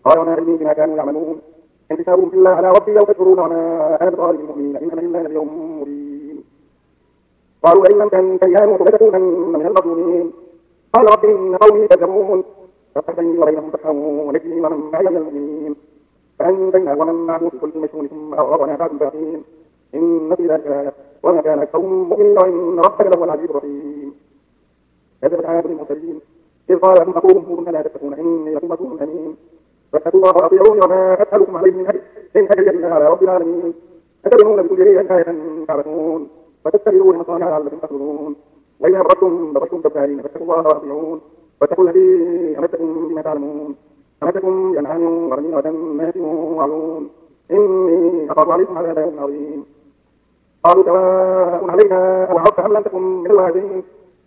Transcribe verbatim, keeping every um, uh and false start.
قال وما علمي بما كانوا يعملون إن حسابهم إلا على ربي أو تشكرون وما أنا بطارد المؤمنين إن أنا إلا نذير مبين قالوا لئن لم تنته يا نوح لتكونن من المظلومين قال رب إن قومي كذبون فافتح بيني وبينهم فتحا ونجني ومن معي من المؤمنين فأنجيناه ومن معه في كل مشهور ثم أغرقنا بعد الباقين إن في ذلك آية وما كان أكثرهم مؤمنين وإن ربك لهو العزيز الرحيم كذبت عاد المرسلين إذ قال لهم أخوهم هود لا تتقون إني لكم رسول أمين فاتقوا الله وأطيعوني وما أسألكم عليه من أجر إن أجري إلا على رب العالمين أتبنون بكل ريع آية تعبثون فتتبعون مصانع لعلكم تخلدون وإذا أبرتم بطشتم جبارين فاتقوا الله وأطيعون واتقوا الذي أمدكم بما تعلمون أمدكم بأنعام وبنين وجنات وعيون إني أخاف عليكم عذاب يوم عظيم قالوا سواء علينا أوعظت أم لم تكن من الواعظين